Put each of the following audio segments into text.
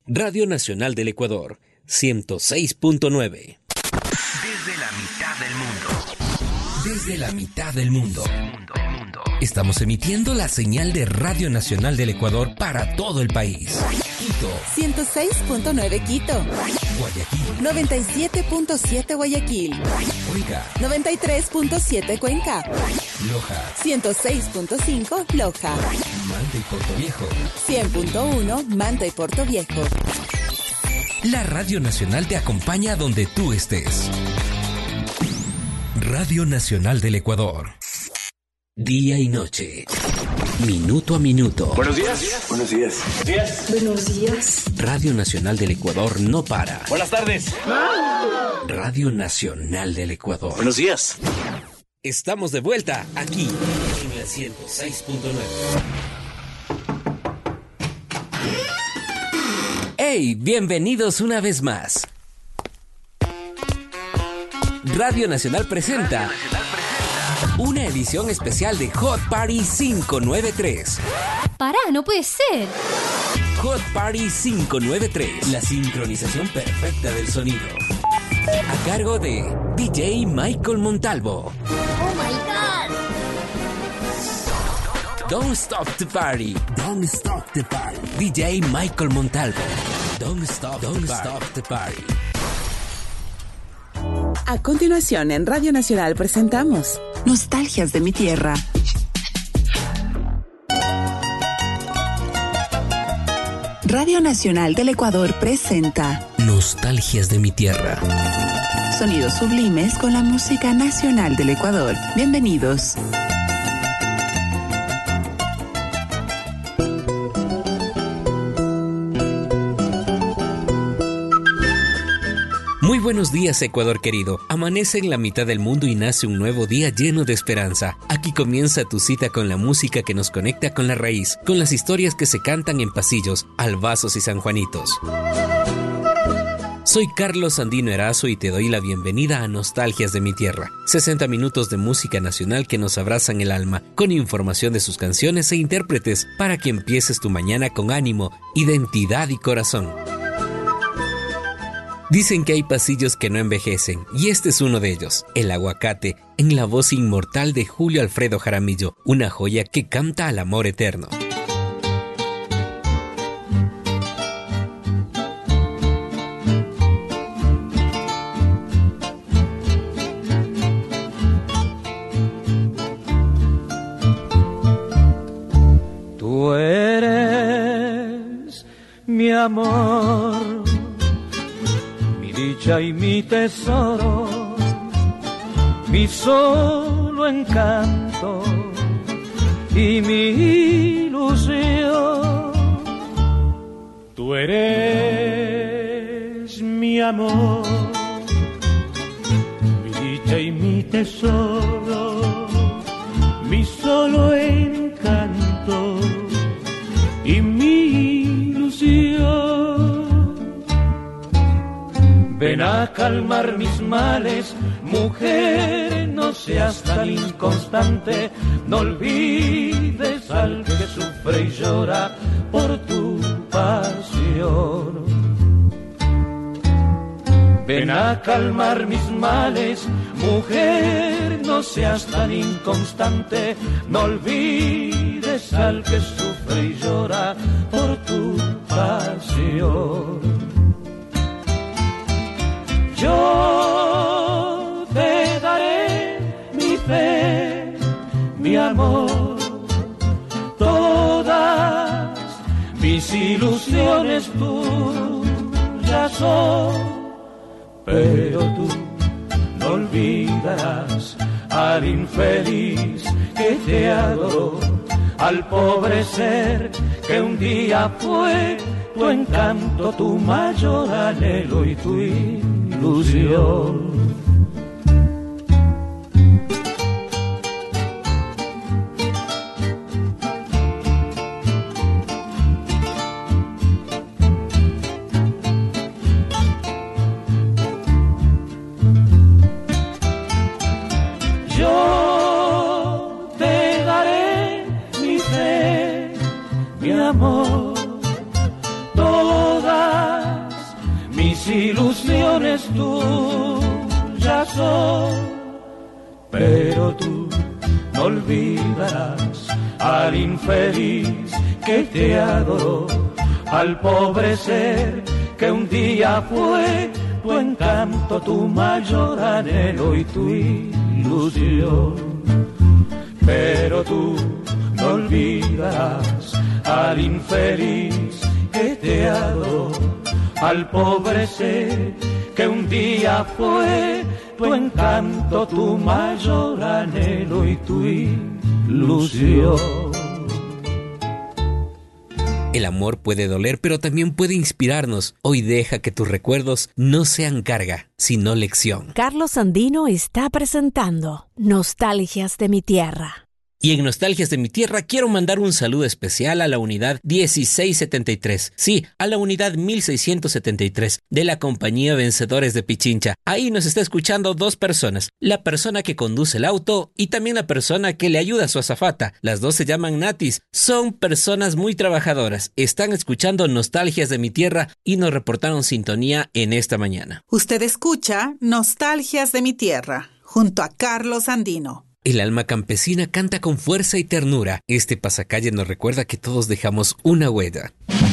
Radio Nacional del Ecuador, 106.9. Desde la mitad del mundo. Desde la mitad del mundo. Estamos emitiendo la señal de Radio Nacional del Ecuador para todo el país. Quito, 106.9 Quito. Guayaquil, 97.7 Guayaquil. Cuenca, 93.7 Cuenca. Loja, 106.5 Loja. Manta y Portoviejo, 100.1 Manta y Portoviejo. La Radio Nacional te acompaña donde tú estés. Radio Nacional del Ecuador. Día y noche. Minuto a minuto. Buenos días. Buenos días. Buenos días. Radio Nacional del Ecuador no para. Buenas tardes. Radio Nacional del Ecuador. Buenos días. Estamos de vuelta aquí en la 106.9. ¡Hey! Bienvenidos una vez más. Radio Nacional presenta una edición especial de Hot Party 593. Pará, no puede ser. Hot Party 593, la sincronización perfecta del sonido. A cargo de DJ Michael Montalvo. Oh my God. Don't Stop the Party. Don't Stop the Party. DJ Michael Montalvo. Don't Stop the Party. A continuación, en Radio Nacional presentamos Nostalgias de mi tierra. Radio Nacional del Ecuador presenta Nostalgias de mi tierra. Sonidos sublimes con la música nacional del Ecuador. Bienvenidos. Muy buenos días, Ecuador querido. Amanece en la mitad del mundo y nace un nuevo día lleno de esperanza. Aquí comienza tu cita con la música que nos conecta con la raíz, con las historias que se cantan en pasillos, albazos y sanjuanitos. Soy Carlos Andino Erazo y te doy la bienvenida a Nostalgias de mi tierra. 60 minutos de música nacional que nos abrazan el alma, con información de sus canciones e intérpretes, para que empieces tu mañana con ánimo, identidad y corazón. Dicen que hay pasillos que no envejecen, y este es uno de ellos, El Aguacate, en la voz inmortal de Julio Alfredo Jaramillo, una joya que canta al amor eterno. Tú eres mi amor, dicha y mi tesoro, mi solo encanto y mi ilusión. Tú eres mi amor, mi dicha y mi tesoro, mi solo encanto y mi ilusión. Ven a calmar mis males, mujer, no seas tan inconstante, no olvides al que sufre y llora por tu pasión. Ven a calmar mis males, mujer, no seas tan inconstante, no olvides al que sufre y llora por tu pasión. Yo te daré mi fe, mi amor, todas mis ilusiones tuyas son, pero tú no olvidarás al infeliz que te adoró, al pobre ser que un día fue tu encanto, tu mayor anhelo y tu ilusión. Yo te daré mi fe, mi amor, toda ilusiones tuyas son. Pero tú no olvidarás al infeliz que te adoró, al pobre ser que un día fue tu encanto, tu mayor anhelo y tu ilusión. Pero tú no olvidarás al infeliz que te adoró, al pobre ser que un día fue tu encanto, tu mayor anhelo y tu ilusión. El amor puede doler, pero también puede inspirarnos. Hoy deja que tus recuerdos no sean carga, sino lección. Carlos Andino está presentando Nostalgias de mi Tierra. Y en Nostalgias de mi Tierra quiero mandar un saludo especial a la unidad 1673. Sí, a la unidad 1673 de la compañía Vencedores de Pichincha. Ahí nos está escuchando 2 personas. La persona que conduce el auto y también la persona que le ayuda a su azafata. Las 2 se llaman Natis. Son personas muy trabajadoras. Están escuchando Nostalgias de mi Tierra y nos reportaron sintonía en esta mañana. Usted escucha Nostalgias de mi Tierra junto a Carlos Andino. El alma campesina canta con fuerza y ternura. Este pasacalle nos recuerda que todos dejamos una huella.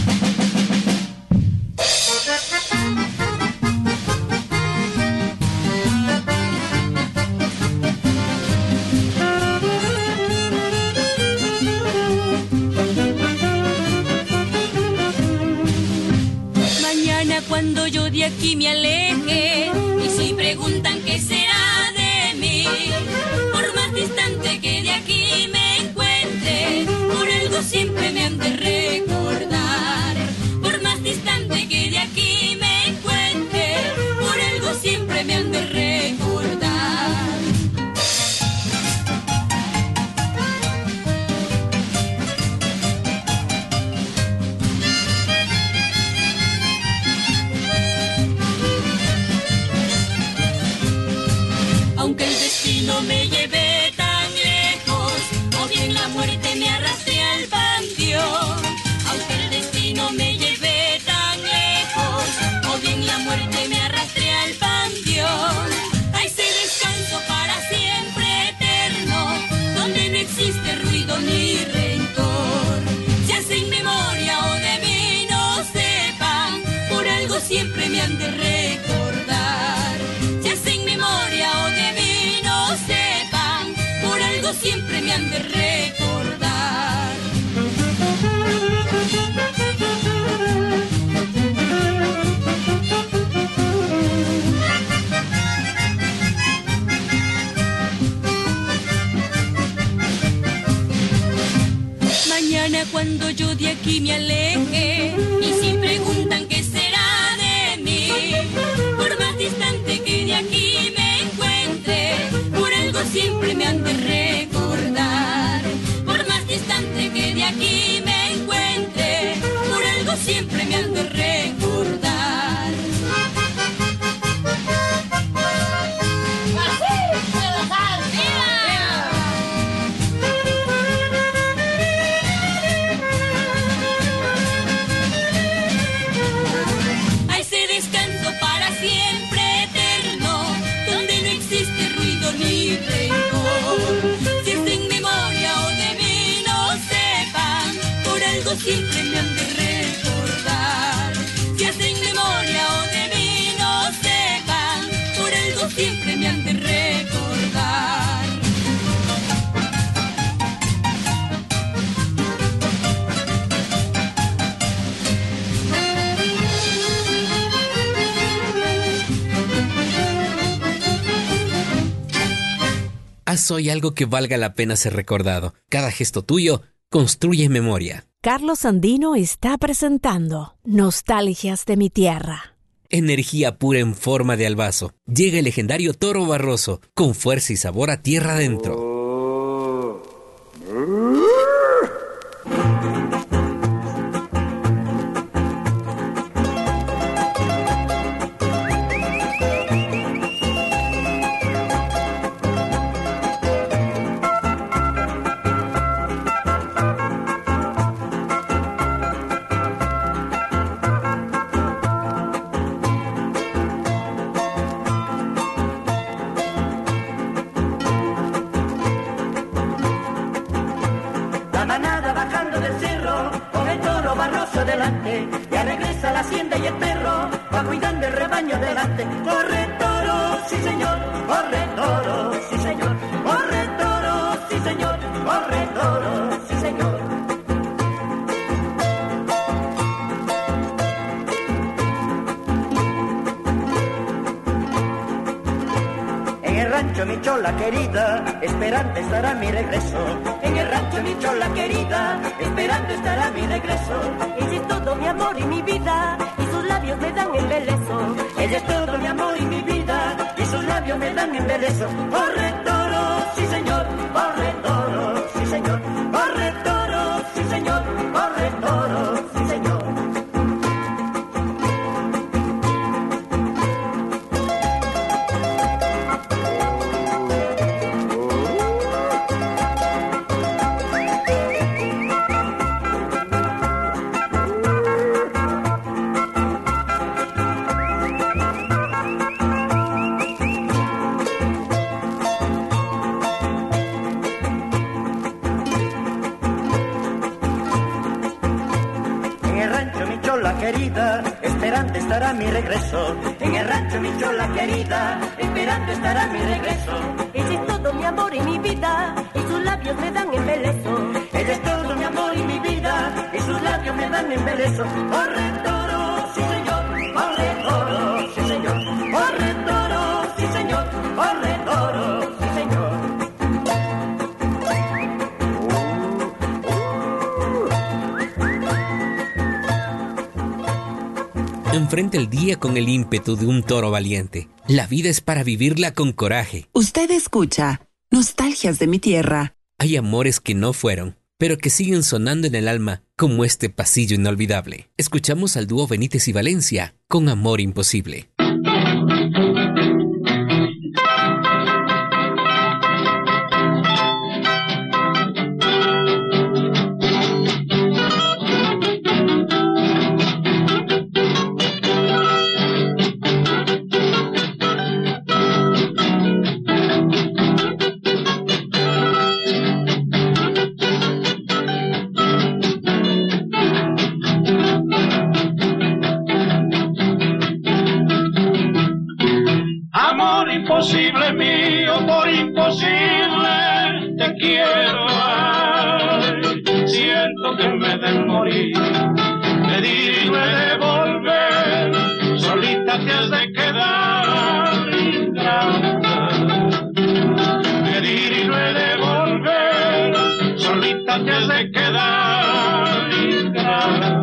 Mañana cuando yo de aquí me aleje y si preguntan qué será de mí, distante que de aquí me encuentre, por algo siempre me han de recordar. Por más distante que de aquí me encuentre, por algo siempre me han de recordar. Aunque el destino me lleve la muerte me arrastre al panteón, aunque el destino me lleve tan lejos, o bien la muerte me arrastre al panteón. Hay ese descanso para siempre eterno, donde no existe ruido ni rencor. Si hacen memoria o de mí no sepan, por algo siempre me han de recordar. Si hacen memoria o de mí no sepan, por algo siempre me han de recordar. Mañana cuando yo de aquí me aleje y si preguntan qué será de mí, por más distante que de aquí me encuentre, por algo siempre me han de recordar. Por más distante que de aquí me encuentre, por algo siempre me han de recordar. A ese descanso para siempre eterno, donde no existe ruido ni rencor. Si es en memoria o de mí no sepan, por algo siempre me han de recordar. Si es en memoria o de mí no sepan, por algo siempre me han de recordar. Haz hoy algo que valga la pena ser recordado. Cada gesto tuyo construye memoria. Carlos Andino está presentando Nostalgias de mi Tierra. Energía pura en forma de albazo. Llega el legendario Toro Barroso, con fuerza y sabor a tierra adentro. ya regresa la hacienda y el perro va cuidando el rebaño delante. Corre toro, sí señor, corre toro, sí señor, corre toro, sí señor, corre toro, sí señor. En el rancho mi chola querida, esperando estará mi regreso. En el rancho mi chola querida, esperando estará mi regreso. Ella es todo mi amor y mi vida, y sus labios me dan embeleso. Ella es todo mi amor y mi vida, y sus labios me dan embeleso. Corre toro, sí señor, corre toro, sí señor, corre toro, sí señor, corre toro, sí señor. Querida, esperando estará mi regreso. En el rancho mi chola querida, esperando estará mi regreso. Ella es todo mi amor y mi vida, y sus labios me dan embeleso. Ella es todo mi amor y mi vida, y sus labios me dan embeleso. Corre toro, sí señor, corre toro, sí señor, corre toro, sí señor, corre toro, sí señor. Enfrenta el día con el ímpetu de un toro valiente. La vida es para vivirla con coraje. Usted escucha Nostalgias de mi Tierra. Hay amores que no fueron, pero que siguen sonando en el alma como este pasillo inolvidable. Escuchamos al dúo Benítez y Valencia con Amor Imposible. Imposible mío, por imposible te quiero. Ay, siento que me de morir, pedir y me de volver, solita te has de quedar ingrata. Pedir y me de volver, solita te has de quedar ingrata.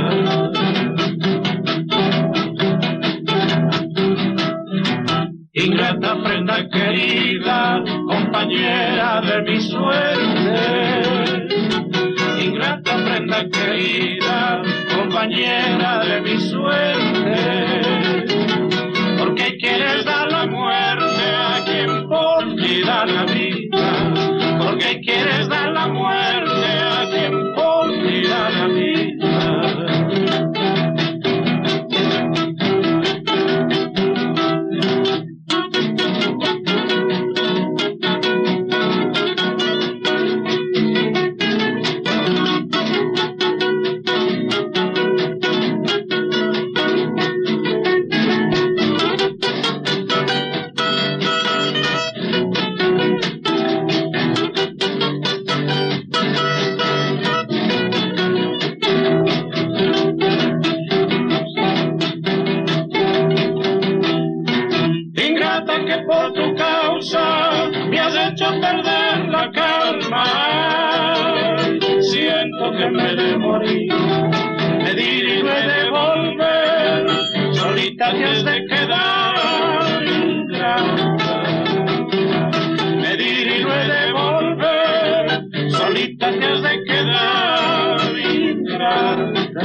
Ingrata prenda querida, compañera de mi suerte. Ingrata prenda querida, compañera de mi suerte. ¿Por qué quieres dar la muerte a quien por ti da la vida? ¿Por qué quieres dar la muerte a quien por ti da la vida? Que me de morir, pedir y me de volver, solita te has de quedar ingrata. Pedir y me de volver, solita te has de quedar ingrata.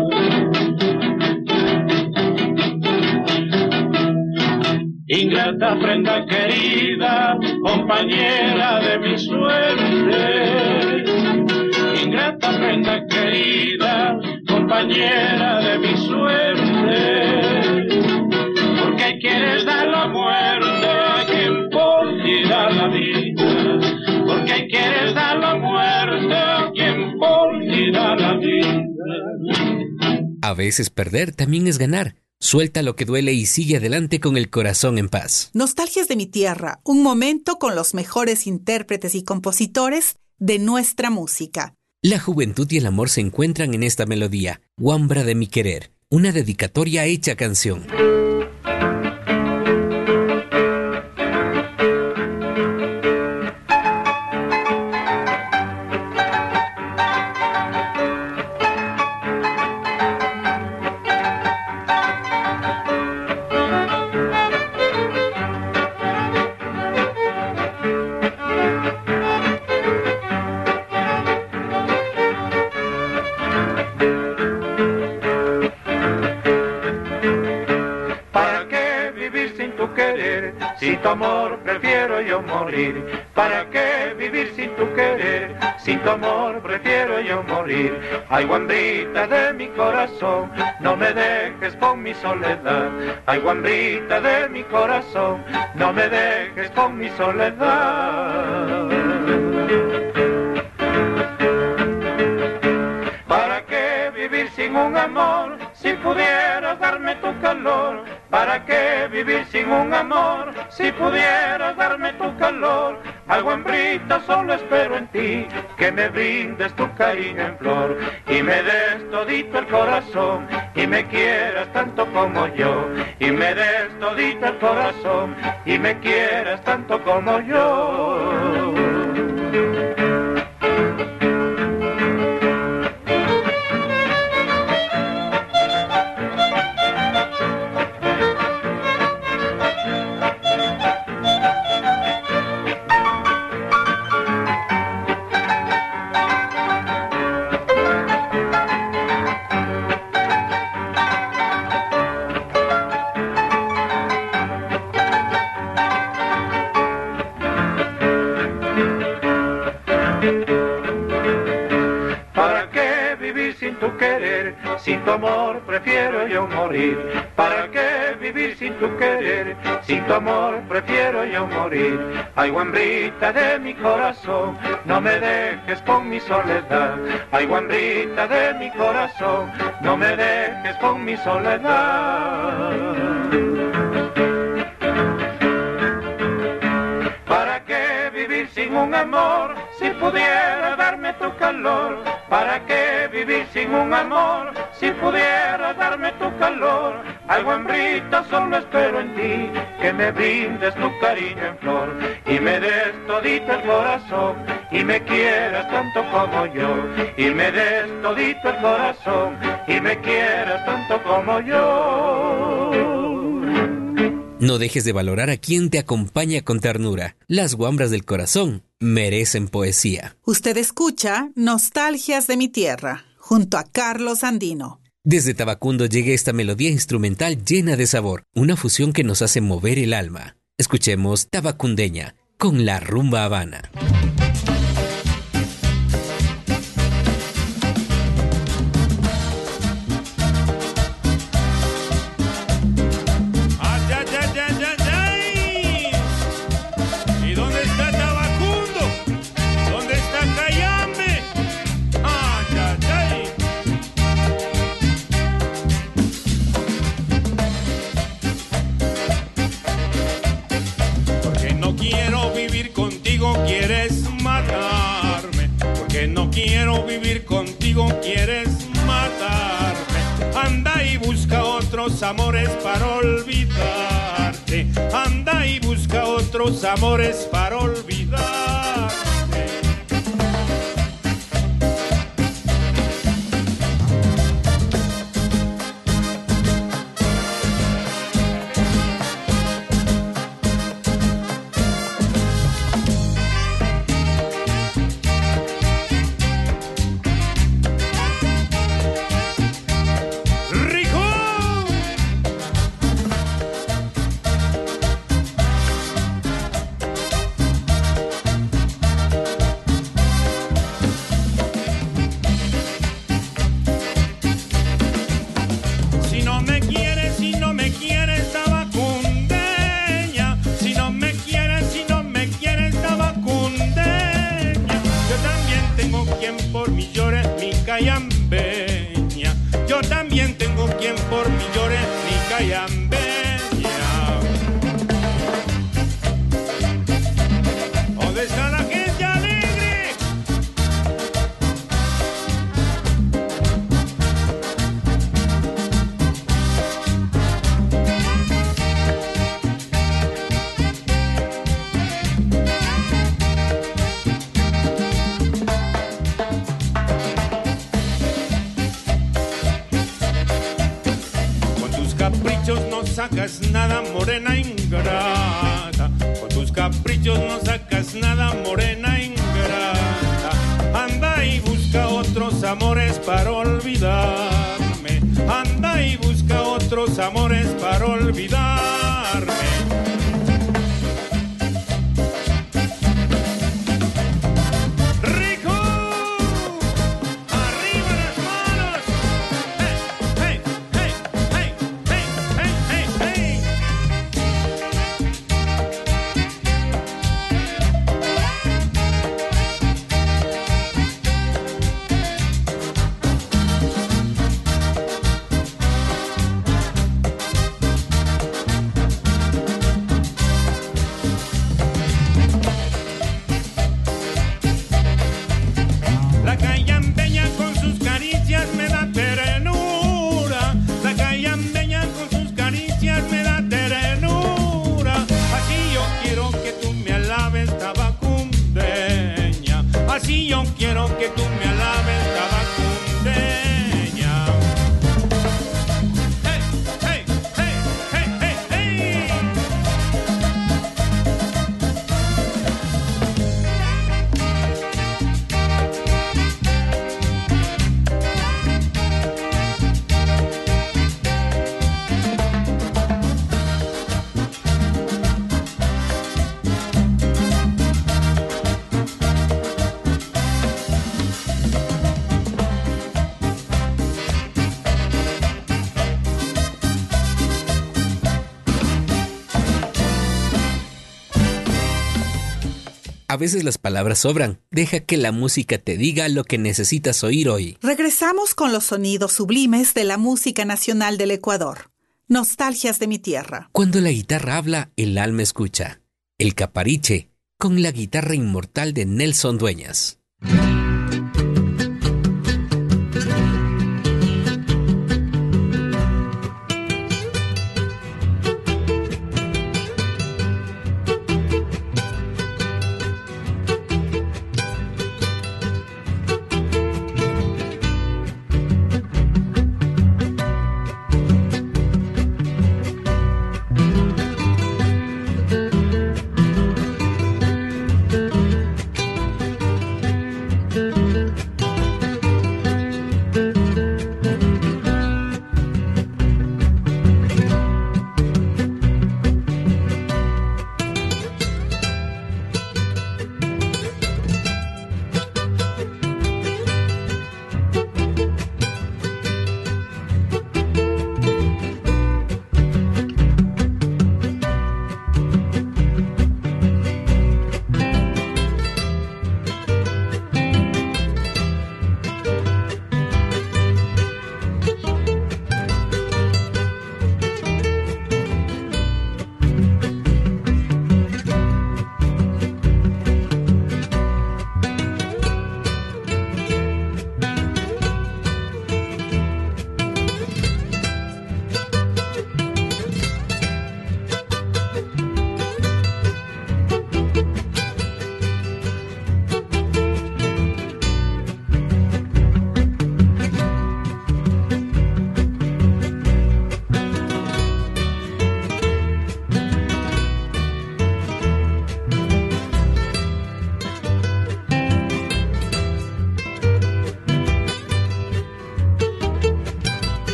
Ingrata prenda querida, compañera de mi suerte. Ingrata prenda querida, compañera de mi suerte. ¿Por qué quieres dar la muerte a quien por ti da la vida? ¿Por qué quieres dar la muerte a quien por ti da la vida? veces perder también es ganar. Suelta lo que duele y sigue adelante con el corazón en paz. Nostalgias de mi tierra, un momento con los mejores intérpretes y compositores de nuestra música. La juventud y el amor se encuentran en esta melodía, Wambra de mi querer, una dedicatoria hecha canción. Sin tu amor prefiero yo morir. ¿Para qué vivir sin tu querer? Sin tu amor prefiero yo morir. Ay, guambrita de mi corazón, no me dejes con mi soledad. Ay, guambrita de mi corazón, no me dejes con mi soledad. ¿Para qué vivir sin un amor? Si pudieras darme tu calor. ¿Para qué vivir sin un amor? Si pudieras darme tu calor. Ay, guambrita, solo espero en ti que me brindes tu cariño en flor y me des todito el corazón y me quieras tanto como yo. Y me des todito el corazón y me quieras tanto como yo. Sin tu amor prefiero yo morir. ¿Para qué vivir sin tu querer? Sin tu amor prefiero yo morir. Ay, guambrita de mi corazón, no me dejes con mi soledad. Ay, guambrita de mi corazón, no me dejes con mi soledad. ¿Para qué vivir sin un amor? Si pudiera darme tu calor. ¿Para qué vivir sin un amor? Si pudiera darme tu calor. Ay, guambrita, solo espero en ti que me brindes tu cariño en flor y me des todito el corazón y me quieras tanto como yo. Y me des todito el corazón y me quieras tanto como yo. No dejes de valorar a quien te acompaña con ternura. Las guambras del corazón merecen poesía. Usted escucha Nostalgias de mi tierra, junto a Carlos Andino. Desde Tabacundo llega esta melodía instrumental llena de sabor, una fusión que nos hace mover el alma. Escuchemos Tabacundeña con la rumba Habana. Quiero vivir contigo, quieres matarme. Anda y busca otros amores para olvidarte. Anda y busca otros amores para olvidarte. caprichos no sacas nada, morena ingrata. Con tus caprichos no sacas nada, morena ingrata. Anda y busca otros amores para olvidarme. Anda y busca otros amores para olvidarme. A veces las palabras sobran. Deja que la música te diga lo que necesitas oír hoy. Regresamos con los sonidos sublimes de la música nacional del Ecuador. Nostalgias de mi tierra. Cuando la guitarra habla, el alma escucha. El Capariche, con la guitarra inmortal de Nelson Dueñas.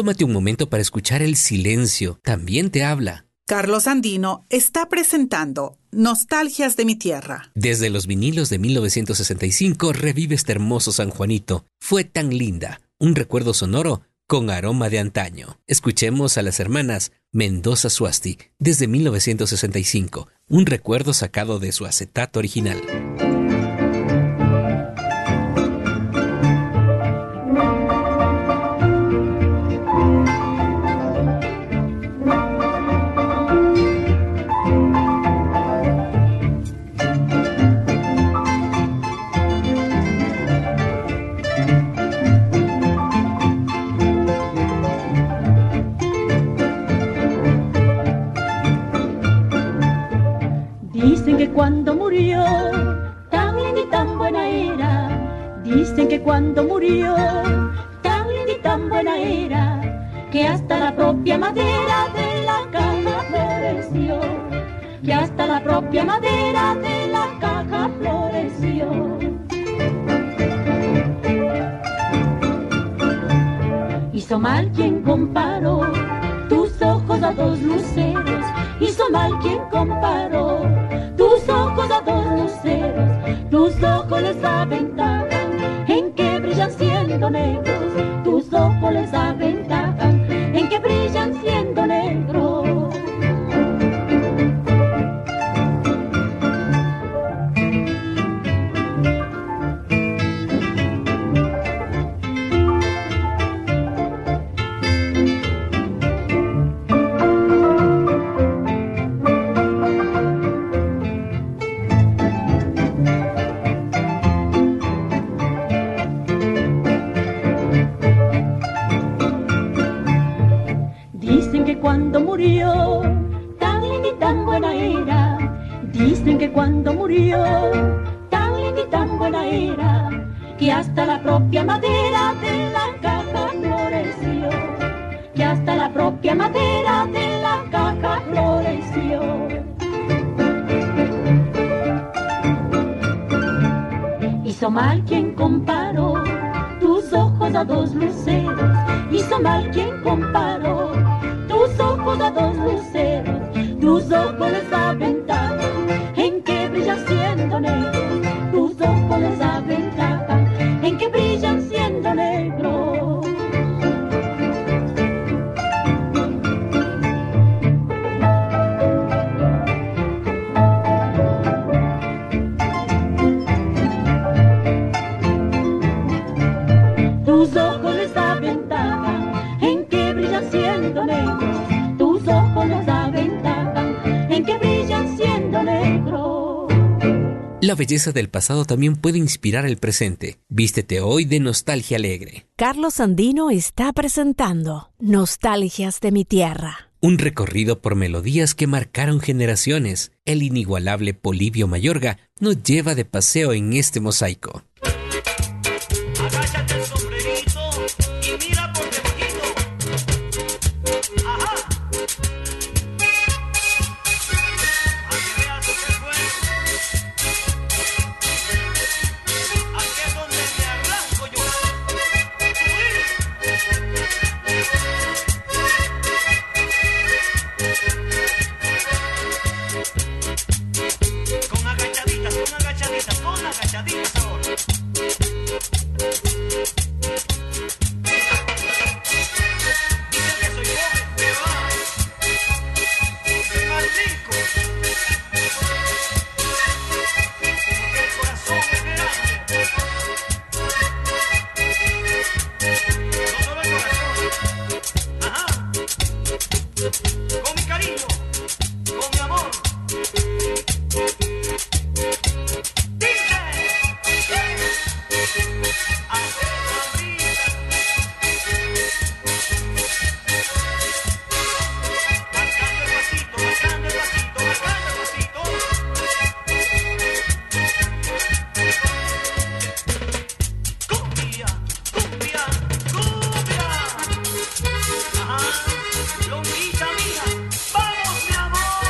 Tómate un momento para escuchar el silencio. También te habla. Carlos Andino está presentando Nostalgias de mi tierra. Desde los vinilos de 1965 revive este hermoso San Juanito. Fue tan linda. Un recuerdo sonoro con aroma de antaño. Escuchemos a las hermanas Mendoza Suasti desde 1965. Un recuerdo sacado de su acetato original. Cuando murió, tan linda y tan buena era. Dicen que cuando murió, tan linda y tan buena era, que hasta la propia madera de la caja floreció, que hasta la propia madera de la caja floreció. Hizo mal quien comparó tus ojos a dos luceros, hizo mal quien comparó tus ojos a dos luceros, tus ojos les aventajan en que brillan siendo negros, tus ojos les aventajan en que brillan siendo negros. Cuando murió, tan linda y tan buena era. Dicen que cuando murió, tan linda y tan buena era, que hasta la propia madera de la caja floreció, que hasta la propia madera de la caja floreció. Hizo mal quien comparó tus ojos a dos luceros, hizo mal quien comparó tus ojos a dos luceros, tus ojos les aventajan en que brillan siendo negros, tus ojos les aventajan en que brillan siendo negros. Tus ojos les aventajan en que brillan siendo negros, tus ojos les aventajan en que brillan siendo negros. La belleza del pasado también puede inspirar el presente. Vístete hoy de nostalgia alegre. Carlos Andino está presentando Nostalgias de mi tierra. Un recorrido por melodías que marcaron generaciones. El inigualable Polibio Mayorga nos lleva de paseo en este mosaico. Agáchate el sombrerito y mira por debajito. Ajá. Aquí veas lo que fue. Aquí es donde me arranco yo. Con agachaditas, con agachaditas, con agachaditas ahora. Con mi cariño, con mi amor. Dice, marcando el pasito, marcando el pasito, marcando el pasito. Cumbia, cumbia, cumbia. Ajá, longuita mía, vamos mi amor.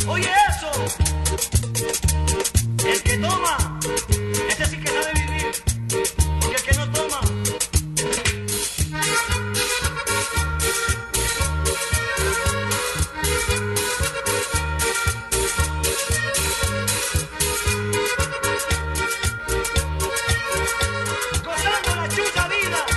Oye eso. El que toma, ese sí que sabe vivir. Porque el que no toma. Gozando la chuta vida.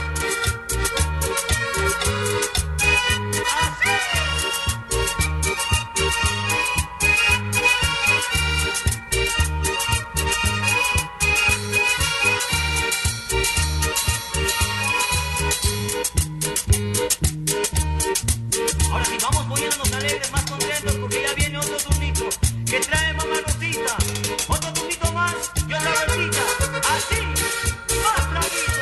Ahora sí, vamos poniéndonos alegres, más contentos, porque ya viene otro turnito que trae mamá Rosita. Otro turnito más y otra vueltita. Así, más traguito.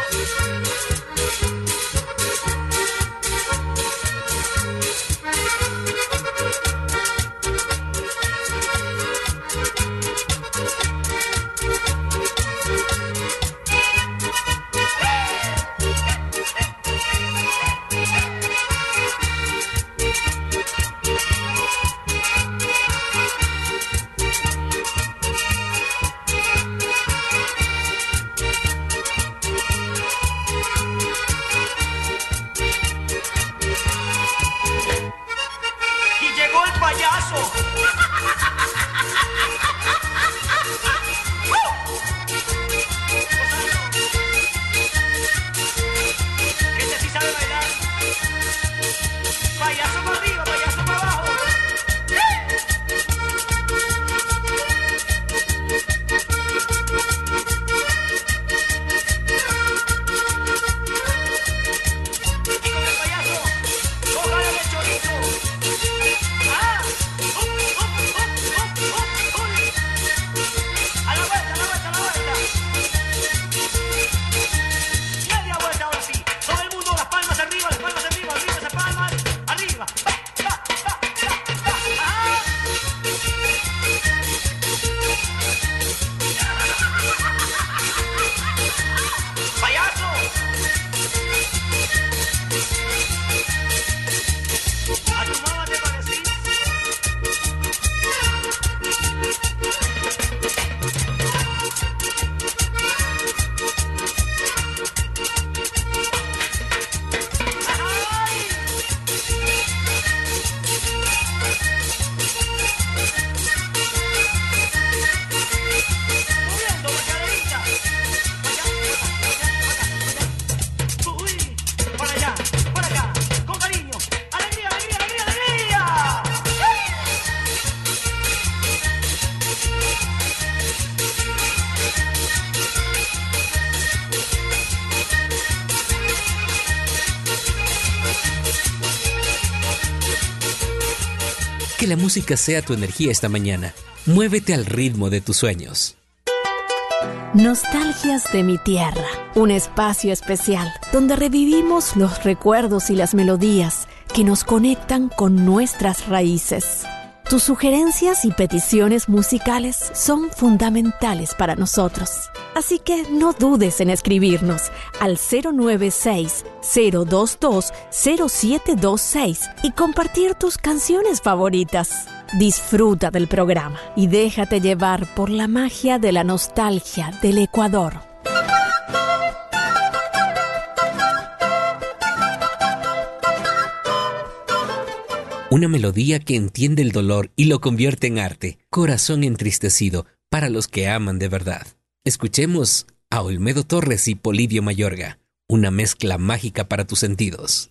Y llegó el payaso. Este sí sabe bailar. Payaso para arriba, payaso para abajo. Y con el payaso, cójale el chorizo. ¡Ah! A la vuelta, a la vuelta, a la vuelta. Media vuelta ahora sí. Todo el mundo, las palmas arriba, arriba esas palmas, arriba. ¡Ah! ¡Payaso! ¿A tu mamá te parecís? ¡Ay! Moviendo la caderita. Uy, para allá, para acá, con cariño. ¡Alegría, alegría, alegría, alegría! Que la música sea tu energía esta mañana. Muévete al ritmo de tus sueños. Nostalgias de mi tierra, un espacio especial donde revivimos los recuerdos y las melodías que nos conectan con nuestras raíces. Tus sugerencias y peticiones musicales son fundamentales para nosotros. Así que no dudes en escribirnos al 096-022-0726 y compartir tus canciones favoritas. Disfruta del programa y déjate llevar por la magia de la nostalgia del Ecuador. Una melodía que entiende el dolor y lo convierte en arte. Corazón entristecido para los que aman de verdad. Escuchemos a Olmedo Torres y Polibio Mayorga. Una mezcla mágica para tus sentidos.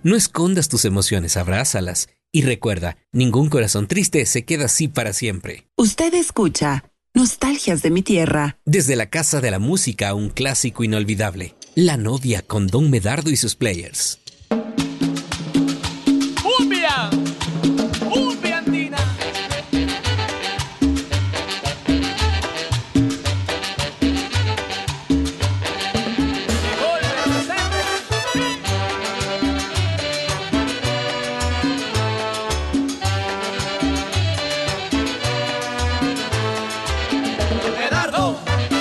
No escondas tus emociones, abrázalas. Y recuerda, ningún corazón triste se queda así para siempre. Usted escucha Nostalgias de mi tierra. Desde la Casa de la Música, un clásico inolvidable. La novia con Don Medardo y sus players. ¡Cumbia! ¡Cumbia andina! Medardo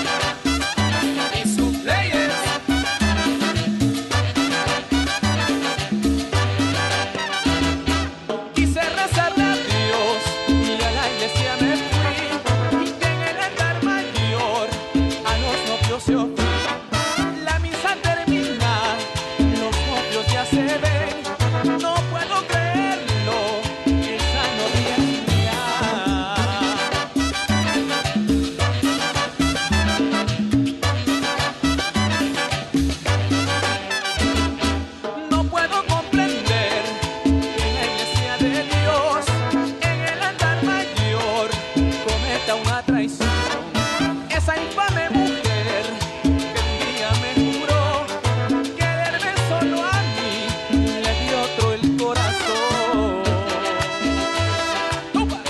y sus players. Quise rezarle a Dios y a la iglesia me fui, y que en el altar mayor a los novios se ofrecí. La misa termina, los novios ya se ven, no puedo creerlo, esa novia es mía. No puedo comprender que en la iglesia de Dios, en el altar mayor, cometa una traición. Esa infame mujer que un día me juró quererme solo a mí, le dio otro el corazón. ¡Tupa!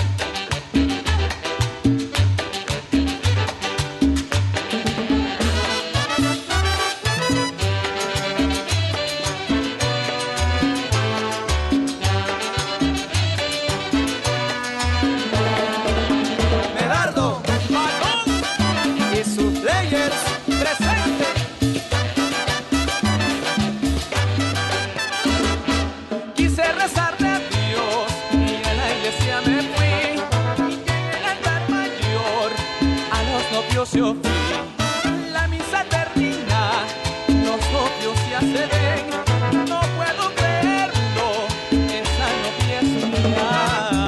Medardo, Balón y sus players presentes. Quise rezarle a Dios y a la iglesia me fui, y que en el altar mayor a los novios se ofrecí. La misa termina, los novios ya se ven, no puedo creerlo, esa novia es mía.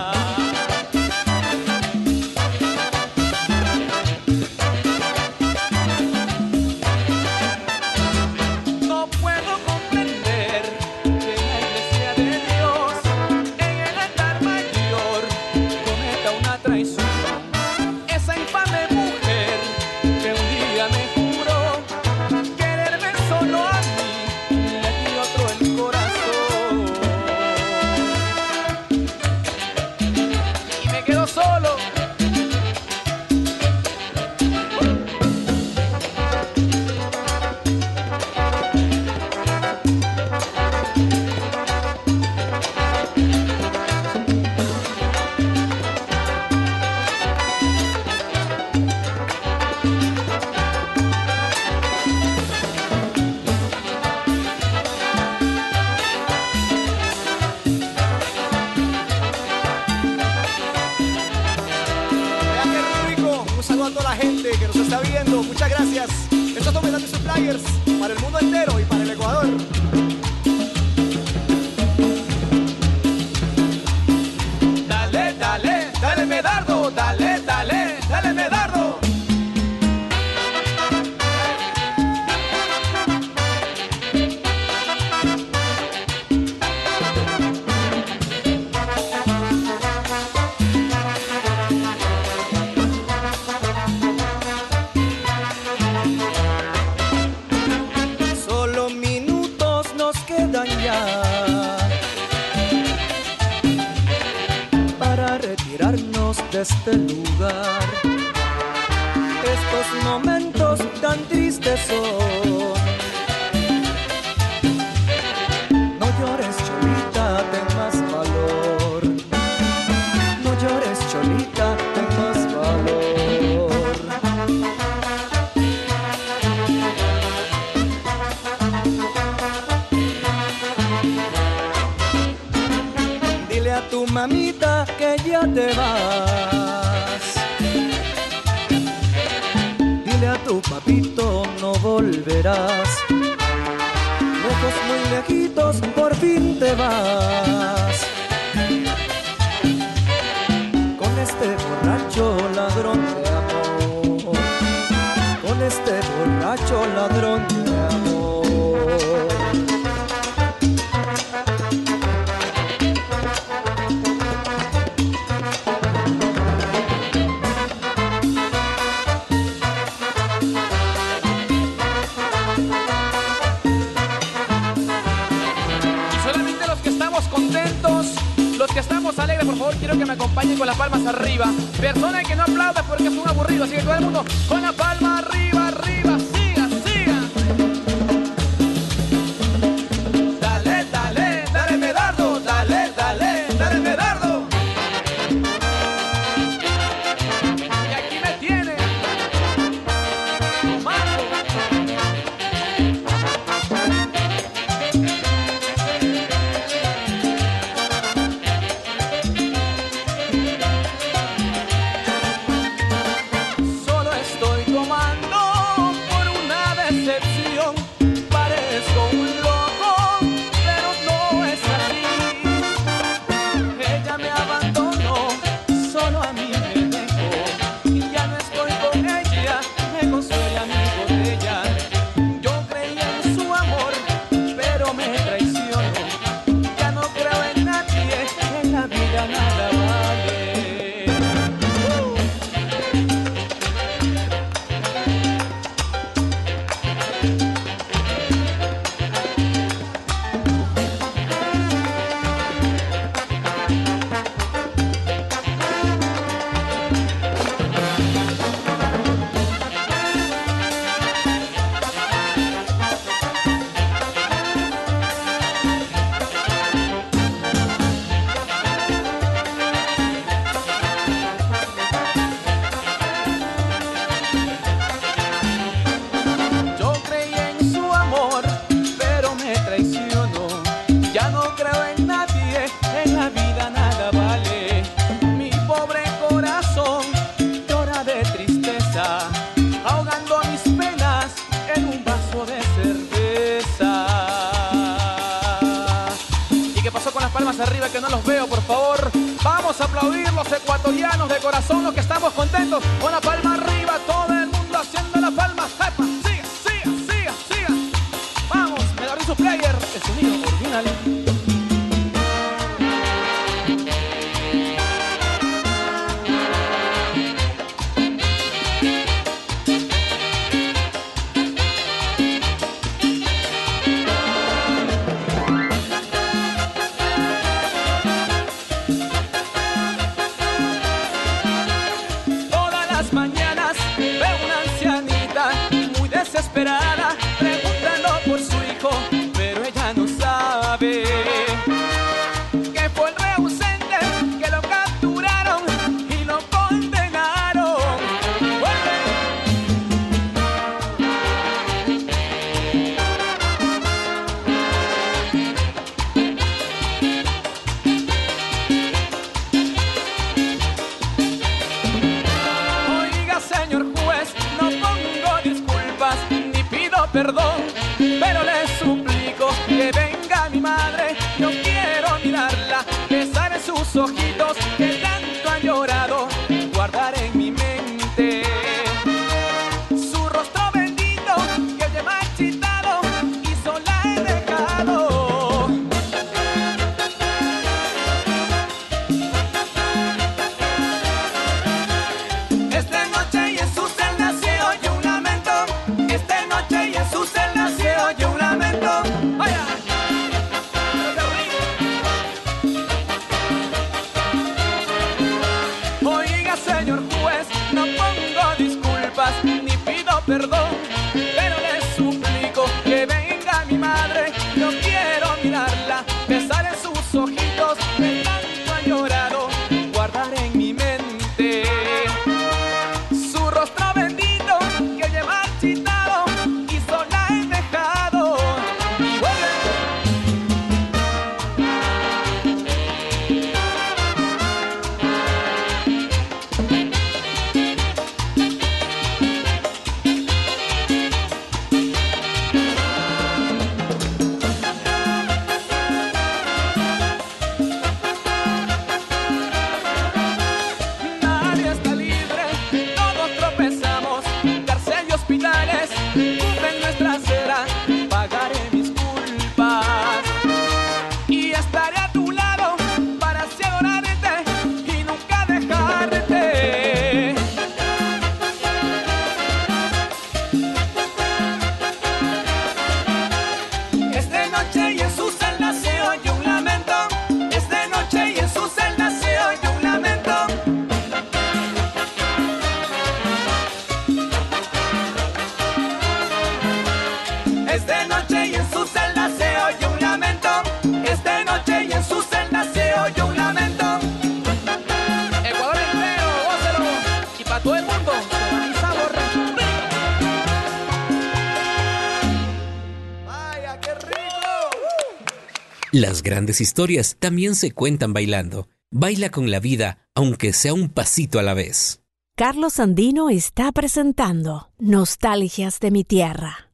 No puedo comprender que en la iglesia de Dios, en el altar mayor, cometa una traición. Esa infame mujer que un día me juró quererme solo a mí, le di otro el corazón. Y me quedo solo. Vean qué rico. Un saludo a toda la gente que nos está viendo. Muchas gracias. Esto es Don Medardo y sus players para el mundo entero y para el Ecuador. Dale, dale, dale Medardo, dale, dale, dale Medardo. Solo minutos nos quedan ya para retirarnos de este lugar. Estos momentos tan tristes son. No llores, Cholita, ten más valor. No llores, Cholita, ten más valor. Dile a tu mamita que ya te vas. Dile a tu papito no volverás. Lejos, muy lejitos, por fin te vas. Con este borracho ladrón de amor. Con este borracho ladrón de amor. contentos, los que estamos alegres, por favor, quiero que me acompañen con las palmas arriba. Persona que no aplauda porque es un aburrido, así que todo el mundo con la palma arriba, arriba, siga, siga. Dale, dale, dale Medardo, dale, dale, dale Medardo. Y aquí me tiene. Solo estoy tomando por una decepción. Parezco un loco, pero no es así. Ella me abandonó, solo a mí me dejó. Y ya no estoy con ella, me consuela mi botella. Yo creía en su amor, pero me traicionó. Ya no creo en nadie, en la vida nada vale. Yo creía en su amor, pero me traicionó. Ya no creo en nadie, en la vida nada vale. Mi pobre corazón llora de tristeza, ahogando mis penas en un vaso de cerveza. ¿Y qué pasó con las palmas arriba que no los veo, por favor? Vamos a aplaudir los ecuatorianos de corazón, los que estamos contentos. Con la palma arriba, todo el mundo haciendo la palma. ¡Epa! ¡Siga, siga, siga, siga! Vamos, me da su player, el sonido original. Todas las mañanas veo una ancianita muy desesperada, preguntando por su hijo, pero ella no sabe que fue el rey ausente, que lo capturaron y lo condenaron. Oiga, señor juez, no pongo disculpas ni pido perdón, pero le suplico que venga mi madre. Yo quiero mirarla, besar sus ojitos que tanto han llorado, guardar en mi mente su rostro bendito que yo he marchitado y sola he dejado. Esta noche y en su celda se oye un lamento. Esta noche y en su celda se oye un lamento. ¡Vaya! Oiga, señor juez, no pongo disculpas ni pido perdón, pero le suplico que venga mi madre. Yo quiero mirarla, besar en sus ojitos que tanto han llorado, guardar en mi mente su rostro bendito que yo he marchitado y sola he dejado. Y vuelve. noche y en su celda se oyó un lamento. Ecuador entero, gócelo, y para todo el mundo, con mi sabor. ¡Vaya, qué rico! Las grandes historias también se cuentan bailando. Baila con la vida, aunque sea un pasito a la vez. Carlos Andino está presentando Nostalgias de mi tierra.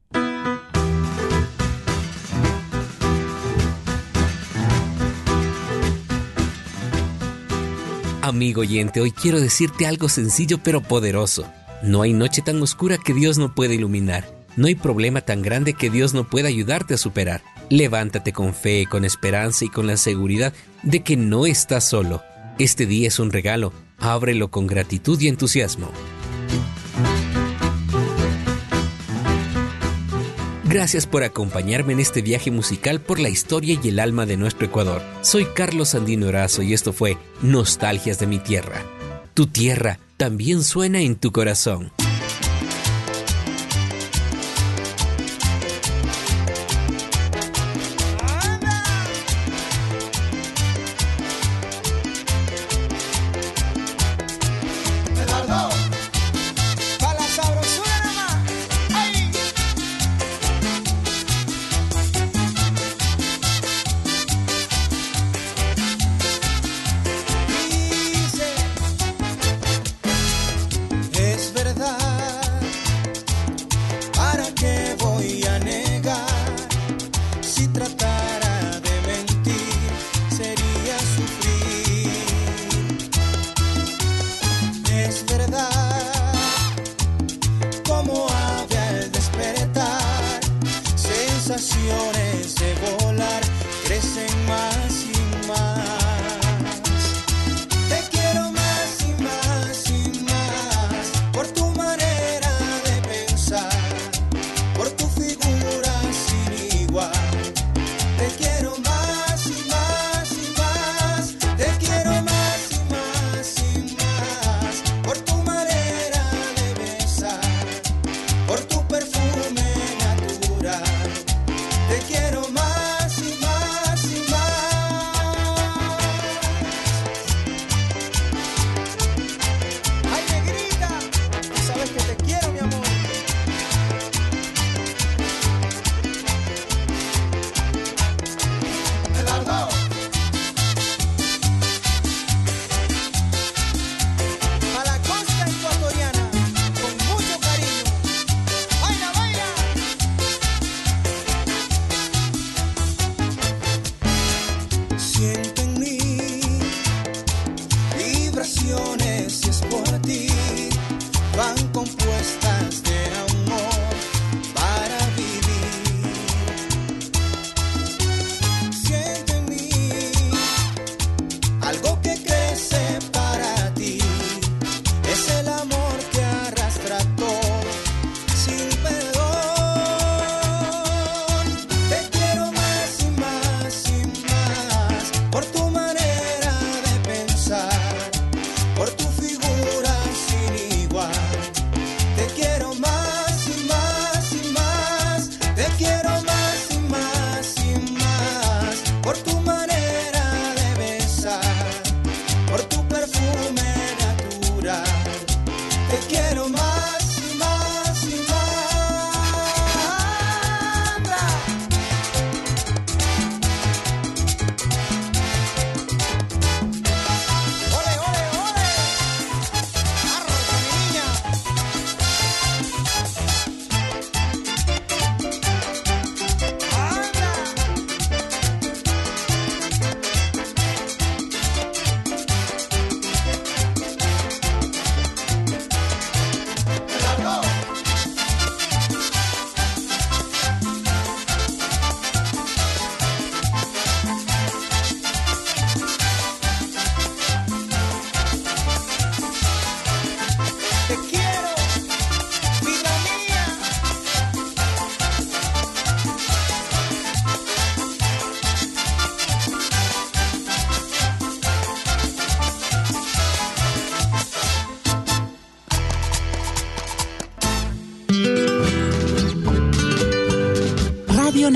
Amigo oyente, hoy quiero decirte algo sencillo pero poderoso. No hay noche tan oscura que Dios no pueda iluminar. No hay problema tan grande que Dios no pueda ayudarte a superar. Levántate con fe, con esperanza y con la seguridad de que no estás solo. Este día es un regalo. Ábrelo con gratitud y entusiasmo. Gracias por acompañarme en este viaje musical por la historia y el alma de nuestro Ecuador. Soy Carlos Andino Erazo y esto fue Nostalgias de mi tierra. Tu tierra también suena en tu corazón. Es verdad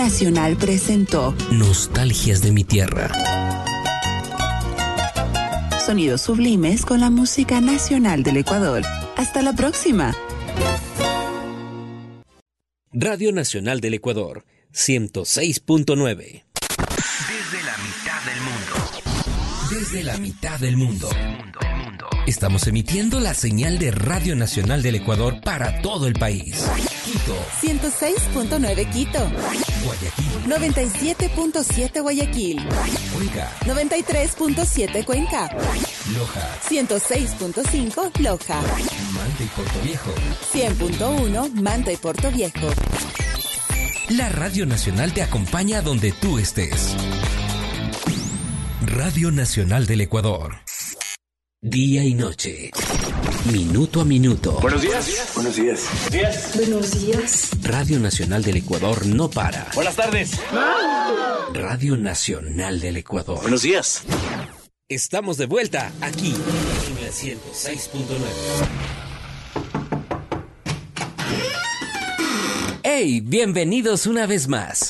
Nacional presentó Nostalgias de mi tierra. Sonidos sublimes con la música nacional del Ecuador. Hasta la próxima. Radio Nacional del Ecuador, 106.9. Desde la mitad del mundo. Desde la mitad del mundo. Estamos emitiendo la señal de Radio Nacional del Ecuador para todo el país. Quito, 106.9 Quito. Guayaquil, 97.7 Guayaquil. Cuenca, 93.7 Cuenca. Loja, 106.5 Loja. Manta y Puerto Viejo, 100.1 Manta y Puerto Viejo. La Radio Nacional te acompaña donde tú estés. Radio Nacional del Ecuador. Día y noche. Minuto a minuto. Buenos días. Buenos días. Buenos días. Radio Nacional del Ecuador no para. Buenas tardes. Radio Nacional del Ecuador. Buenos días. Estamos de vuelta aquí en el 106.9. ¡Hey! Bienvenidos una vez más.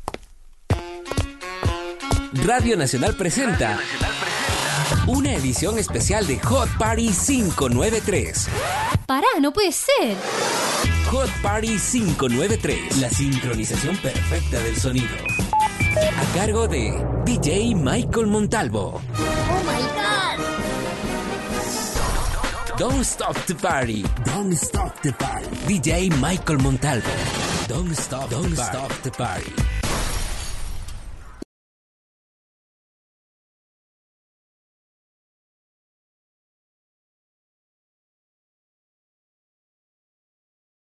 Radio Nacional presenta una edición especial de Hot Party 593. Pará, no puede ser. Hot Party 593, la sincronización perfecta del sonido. A cargo de DJ Michael Montalvo. Oh my God. Don't Stop the Party. Don't Stop the Party. DJ Michael Montalvo. Don't Stop the Party.